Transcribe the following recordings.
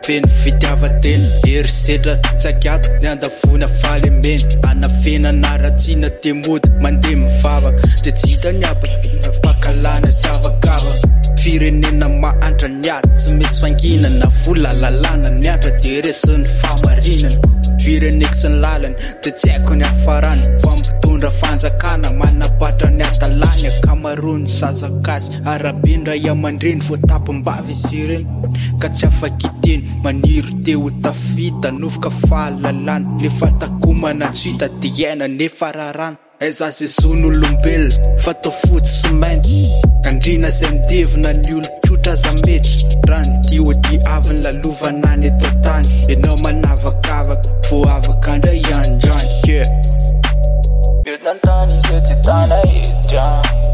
feno fitiavatena erisetra tsakiato ny andavona faly mena anafena naratsiana temody mandeha mivavaka de tsy hita ny abavina pakalana sy avakavaka firenena mahantra ny ady tsy misy fanginana vola lalàna miatra de resin'ny famarinana fireneko sy ny lalany de tsy haiko ny afarany fampitondra fanjakana manapatra ny atalany akamarony sazakasy arabendra iamandreny voatapim-bavy izy ireny ka tsy afakiteny maniry teo tafita novoka fahalalana le fatakomana tsy hita de iaina nefa rarana aiza ze zon'olombelona fatao fotsy sy mainty andrina zay midevina ny olo-tsotra aza metry raha ny dio di avy ny lalovana ny eto tany ianao manavakavaka vo avaka andray andrany ke Tantani se ti tana ita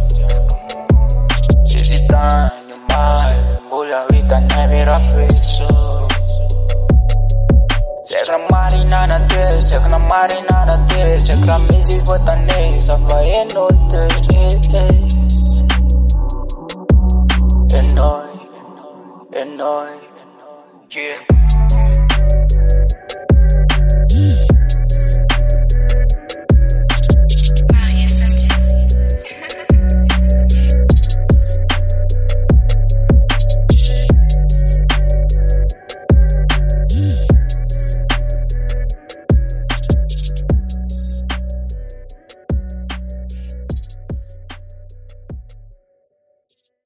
Se ti tanya mai Mula vita neve rapeso Sekra marinana te Sekra marinana te Sekra misi votane Sava enote Enoi Yeah